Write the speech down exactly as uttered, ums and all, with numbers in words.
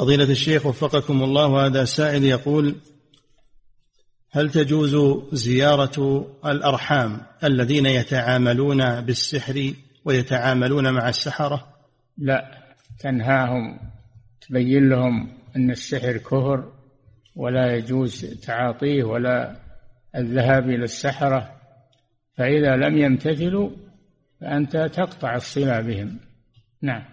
فضيلة الشيخ وفقكم الله، هذا سائل يقول: هل تجوز زيارة الأرحام الذين يتعاملون بالسحر ويتعاملون مع السحرة؟ لا، تنهاهم، تبين لهم أن السحر كفر ولا يجوز تعاطيه ولا الذهاب إلى السحرة، فإذا لم يمتثلوا فأنت تقطع الصلة بهم. نعم.